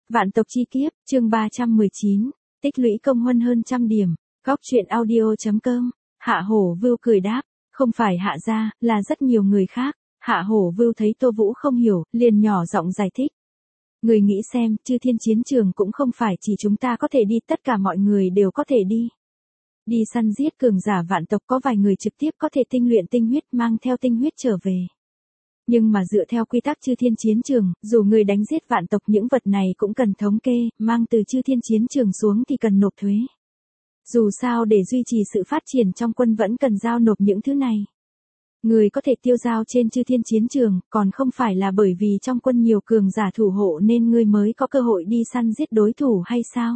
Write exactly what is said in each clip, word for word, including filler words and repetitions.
Vạn tộc chi kiếp, chương ba trăm mười chín, tích lũy công huân hơn trăm điểm, góc truyện audio.com, Hạ Hổ Vưu cười đáp, không phải Hạ gia, là rất nhiều người khác. Hạ Hổ Vưu thấy Tô Vũ không hiểu, liền nhỏ giọng giải thích. Người nghĩ xem, Chư Thiên chiến trường cũng không phải chỉ chúng ta có thể đi, tất cả mọi người đều có thể đi. Đi săn giết cường giả vạn tộc, có vài người trực tiếp có thể tinh luyện tinh huyết, mang theo tinh huyết trở về. Nhưng mà dựa theo quy tắc Chư Thiên chiến trường, dù người đánh giết vạn tộc, những vật này cũng cần thống kê, mang từ Chư Thiên chiến trường xuống thì cần nộp thuế. Dù sao để duy trì sự phát triển trong quân vẫn cần giao nộp những thứ này. Người có thể tiêu dao trên Chư Thiên chiến trường, còn không phải là bởi vì trong quân nhiều cường giả thủ hộ nên ngươi mới có cơ hội đi săn giết đối thủ hay sao?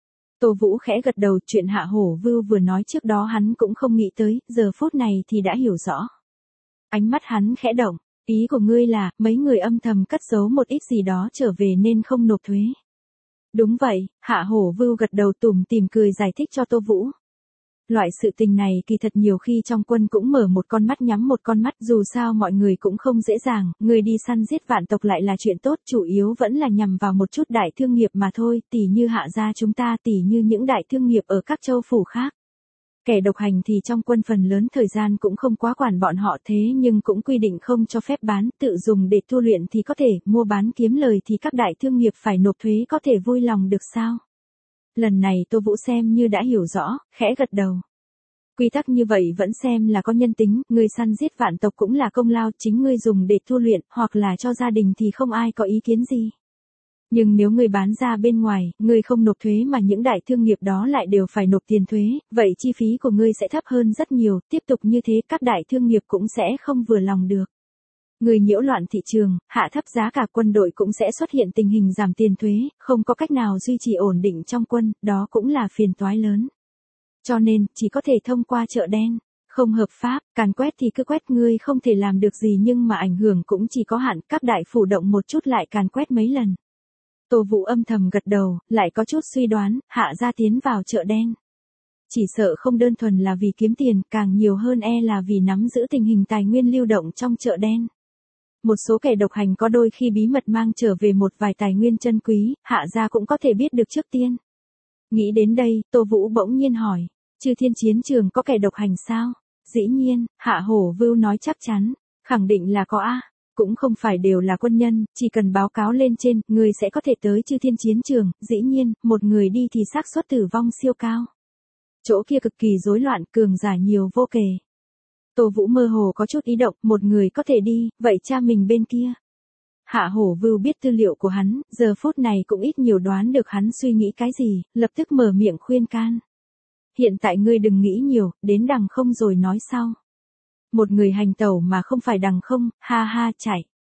Tô Vũ khẽ gật đầu, chuyện Hạ Hổ Vưu vừa nói trước đó hắn cũng không nghĩ tới, giờ phút này thì đã hiểu rõ. Ánh mắt hắn khẽ động, ý của ngươi là, mấy người âm thầm cất giấu một ít gì đó trở về nên không nộp thuế. Đúng vậy, Hạ Hổ Vưu gật đầu tủm tỉm cười giải thích cho Tô Vũ. Loại sự tình này kỳ thật nhiều khi trong quân cũng mở một con mắt nhắm một con mắt, dù sao mọi người cũng không dễ dàng, người đi săn giết vạn tộc lại là chuyện tốt, chủ yếu vẫn là nhằm vào một chút đại thương nghiệp mà thôi, tỉ như Hạ gia chúng ta, tỉ như những đại thương nghiệp ở các châu phủ khác. Kẻ độc hành thì trong quân phần lớn thời gian cũng không quá quản bọn họ, thế nhưng cũng quy định không cho phép bán, tự dùng để tu luyện thì có thể, mua bán kiếm lời thì các đại thương nghiệp phải nộp thuế, có thể vui lòng được sao? Lần này Tô Vũ xem như đã hiểu rõ, khẽ gật đầu. Quy tắc như vậy vẫn xem là có nhân tính, người săn giết vạn tộc cũng là công lao, chính ngươi dùng để tu luyện, hoặc là cho gia đình thì không ai có ý kiến gì. Nhưng nếu người bán ra bên ngoài, người không nộp thuế mà những đại thương nghiệp đó lại đều phải nộp tiền thuế, vậy chi phí của ngươi sẽ thấp hơn rất nhiều, tiếp tục như thế các đại thương nghiệp cũng sẽ không vừa lòng được. Người nhiễu loạn thị trường, hạ thấp giá cả, quân đội cũng sẽ xuất hiện tình hình giảm tiền thuế, không có cách nào duy trì ổn định trong quân, đó cũng là phiền toái lớn. Cho nên, chỉ có thể thông qua chợ đen, không hợp pháp, càn quét thì cứ quét, ngươi không thể làm được gì nhưng mà ảnh hưởng cũng chỉ có hạn, các đại phủ động một chút lại càn quét mấy lần. Tô Vũ âm thầm gật đầu, lại có chút suy đoán, Hạ gia tiến vào chợ đen. Chỉ sợ không đơn thuần là vì kiếm tiền, càng nhiều hơn e là vì nắm giữ tình hình tài nguyên lưu động trong chợ đen. Một số kẻ độc hành có đôi khi bí mật mang trở về một vài tài nguyên chân quý, Hạ gia cũng có thể biết được trước tiên. Nghĩ đến đây, Tô Vũ bỗng nhiên hỏi, Chư Thiên chiến trường có kẻ độc hành sao? Dĩ nhiên, Hạ Hổ Vưu nói chắc chắn, khẳng định là có a. Cũng không phải đều là quân nhân, chỉ cần báo cáo lên trên, người sẽ có thể tới Chư Thiên chiến trường, dĩ nhiên, một người đi thì xác suất tử vong siêu cao. Chỗ kia cực kỳ rối loạn, cường giả nhiều vô kể. Tô Vũ mơ hồ có chút ý động, một người có thể đi, vậy cha mình bên kia. Hạ Hổ Vưu biết tư liệu của hắn, giờ phút này cũng ít nhiều đoán được hắn suy nghĩ cái gì, lập tức mở miệng khuyên can. Hiện tại ngươi đừng nghĩ nhiều, đến đằng không rồi nói sau. Một người hành tẩu mà không phải đằng không, ha ha chạy.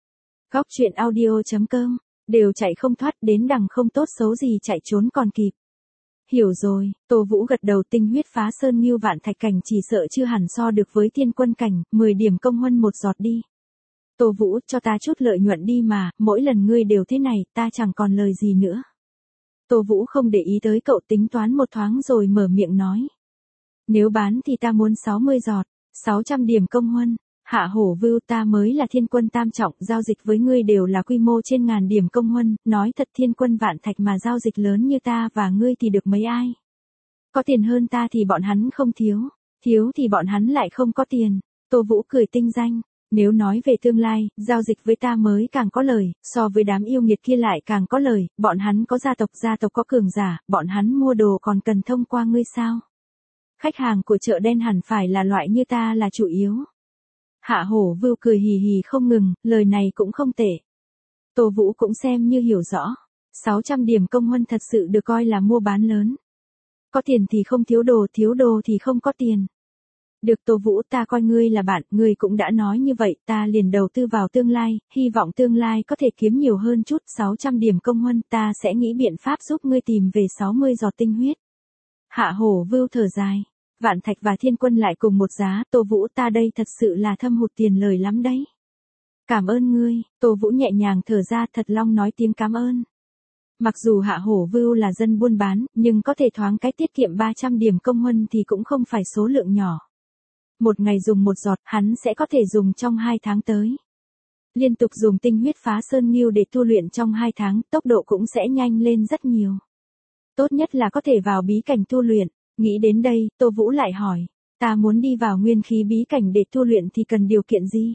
Góc truyện audio.com, đều chạy không thoát, đến đằng không tốt xấu gì chạy trốn còn kịp. Hiểu rồi, Tô Vũ gật đầu, tinh huyết phá sơn như vạn thạch cảnh chỉ sợ chưa hẳn so được với thiên quân cảnh, mười điểm công huân một giọt đi. Tô Vũ, cho ta chút lợi nhuận đi mà, mỗi lần ngươi đều thế này, ta chẳng còn lời gì nữa. Tô Vũ không để ý tới cậu, tính toán một thoáng rồi mở miệng nói. Nếu bán thì ta muốn sáu mươi giọt, sáu trăm điểm công huân. Hạ Hổ Vưu, ta mới là thiên quân tam trọng, giao dịch với ngươi đều là quy mô trên ngàn điểm công huân, nói thật thiên quân vạn thạch mà giao dịch lớn như ta và ngươi thì được mấy ai. Có tiền hơn ta thì bọn hắn không thiếu, thiếu thì bọn hắn lại không có tiền. Tô Vũ cười tinh danh. Nếu nói về tương lai, giao dịch với ta mới càng có lời, so với đám yêu nghiệt kia lại càng có lời, bọn hắn có gia tộc, gia tộc có cường giả, bọn hắn mua đồ còn cần thông qua ngươi sao? Khách hàng của chợ đen hẳn phải là loại như ta là chủ yếu. Hạ Hổ Vưu cười hì hì không ngừng, lời này cũng không tệ. Tô Vũ cũng xem như hiểu rõ, sáu trăm điểm công huân thật sự được coi là mua bán lớn. Có tiền thì không thiếu đồ, thiếu đồ thì không có tiền. Được Tô Vũ, ta coi ngươi là bạn, ngươi cũng đã nói như vậy, ta liền đầu tư vào tương lai, hy vọng tương lai có thể kiếm nhiều hơn chút, sáu trăm điểm công huân, ta sẽ nghĩ biện pháp giúp ngươi tìm về sáu mươi giọt tinh huyết. Hạ Hổ Vưu thở dài, vạn thạch và thiên quân lại cùng một giá, Tô Vũ, ta đây thật sự là thâm hụt tiền lời lắm đấy. Cảm ơn ngươi, Tô Vũ nhẹ nhàng thở ra, thật long nói tiếng cảm ơn. Mặc dù Hạ Hổ Vưu là dân buôn bán, nhưng có thể thoáng cái tiết kiệm ba trăm điểm công huân thì cũng không phải số lượng nhỏ. Một ngày dùng một giọt, hắn sẽ có thể dùng trong hai tháng tới. Liên tục dùng tinh huyết phá sơn nghiêu để tu luyện trong hai tháng, tốc độ cũng sẽ nhanh lên rất nhiều. Tốt nhất là có thể vào bí cảnh tu luyện. Nghĩ đến đây, Tô Vũ lại hỏi, ta muốn đi vào nguyên khí bí cảnh để tu luyện thì cần điều kiện gì?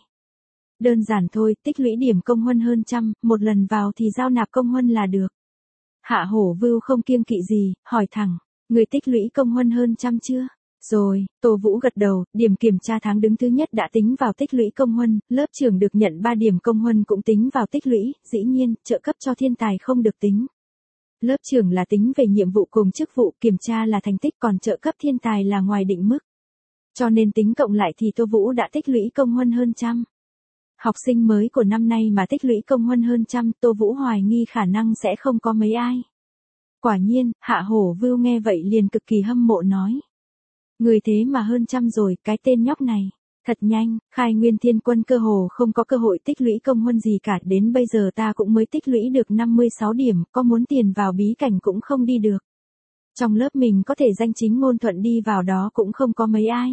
Đơn giản thôi, tích lũy điểm công huân hơn trăm, một lần vào thì giao nạp công huân là được. Hạ Hổ Vưu không kiêng kỵ gì, hỏi thẳng, người tích lũy công huân hơn trăm chưa? Rồi, Tô Vũ gật đầu, điểm kiểm tra tháng đứng thứ nhất đã tính vào tích lũy công huân, lớp trưởng được nhận ba điểm công huân cũng tính vào tích lũy, dĩ nhiên, trợ cấp cho thiên tài không được tính. Lớp trưởng là tính về nhiệm vụ cùng chức vụ, kiểm tra là thành tích, còn trợ cấp thiên tài là ngoài định mức. Cho nên tính cộng lại thì Tô Vũ đã tích lũy công huân hơn trăm. Học sinh mới của năm nay mà tích lũy công huân hơn trăm, Tô Vũ hoài nghi khả năng sẽ không có mấy ai. Quả nhiên, Hạ Hổ Vưu nghe vậy liền cực kỳ hâm mộ nói. Người thế mà hơn trăm rồi, cái tên nhóc này. Thật nhanh, Khai Nguyên Thiên Quân cơ hồ không có cơ hội tích lũy công huân gì cả, đến bây giờ ta cũng mới tích lũy được năm mươi sáu điểm, có muốn tiền vào bí cảnh cũng không đi được. Trong lớp mình có thể danh chính ngôn thuận đi vào đó cũng không có mấy ai.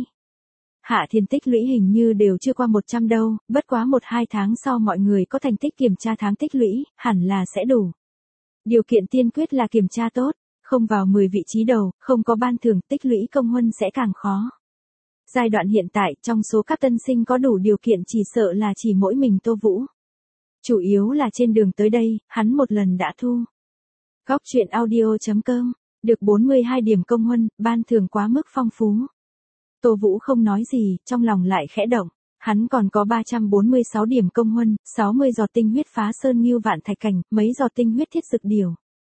Hạ Thiên tích lũy hình như đều chưa qua một trăm đâu, bất quá một hai tháng sau mọi người có thành tích kiểm tra tháng tích lũy, hẳn là sẽ đủ. Điều kiện tiên quyết là kiểm tra tốt, không vào mười vị trí đầu, không có ban thưởng, tích lũy công huân sẽ càng khó. Giai đoạn hiện tại, trong số các tân sinh có đủ điều kiện chỉ sợ là chỉ mỗi mình Tô Vũ. Chủ yếu là trên đường tới đây, hắn một lần đã thu. Góc truyện audio chấm com, được bốn mươi hai điểm công huân, ban thưởng quá mức phong phú. Tô Vũ không nói gì, trong lòng lại khẽ động. Hắn còn có ba trăm bốn mươi sáu điểm công huân, sáu mươi giọt tinh huyết phá sơn nghiêu vạn thạch cảnh, mấy giọt tinh huyết thiết dực điều.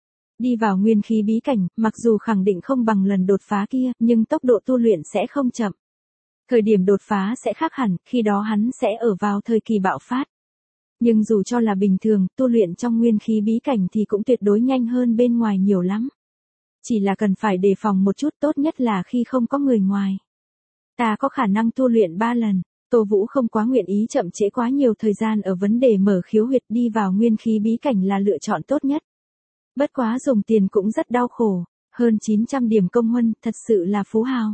Đi vào nguyên khí bí cảnh, mặc dù khẳng định không bằng lần đột phá kia, nhưng tốc độ tu luyện sẽ không chậm. Thời điểm đột phá sẽ khác hẳn, khi đó hắn sẽ ở vào thời kỳ bạo phát. Nhưng dù cho là bình thường, tu luyện trong nguyên khí bí cảnh thì cũng tuyệt đối nhanh hơn bên ngoài nhiều lắm. Chỉ là cần phải đề phòng một chút, tốt nhất là khi không có người ngoài. Ta có khả năng tu luyện ba lần. Tô Vũ không quá nguyện ý chậm trễ quá nhiều thời gian ở vấn đề mở khiếu huyệt, đi vào nguyên khí bí cảnh là lựa chọn tốt nhất. Bất quá dùng tiền cũng rất đau khổ, hơn chín trăm điểm công huân, thật sự là phú hào.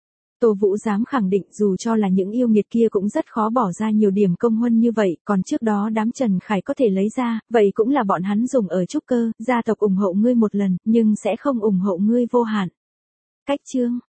Tô Vũ dám khẳng định dù cho là những yêu nghiệt kia cũng rất khó bỏ ra nhiều điểm công huân như vậy, còn trước đó đám Trần Khải có thể lấy ra, vậy cũng là bọn hắn dùng ở trúc cơ, gia tộc ủng hộ ngươi một lần, nhưng sẽ không ủng hộ ngươi vô hạn. Cách chương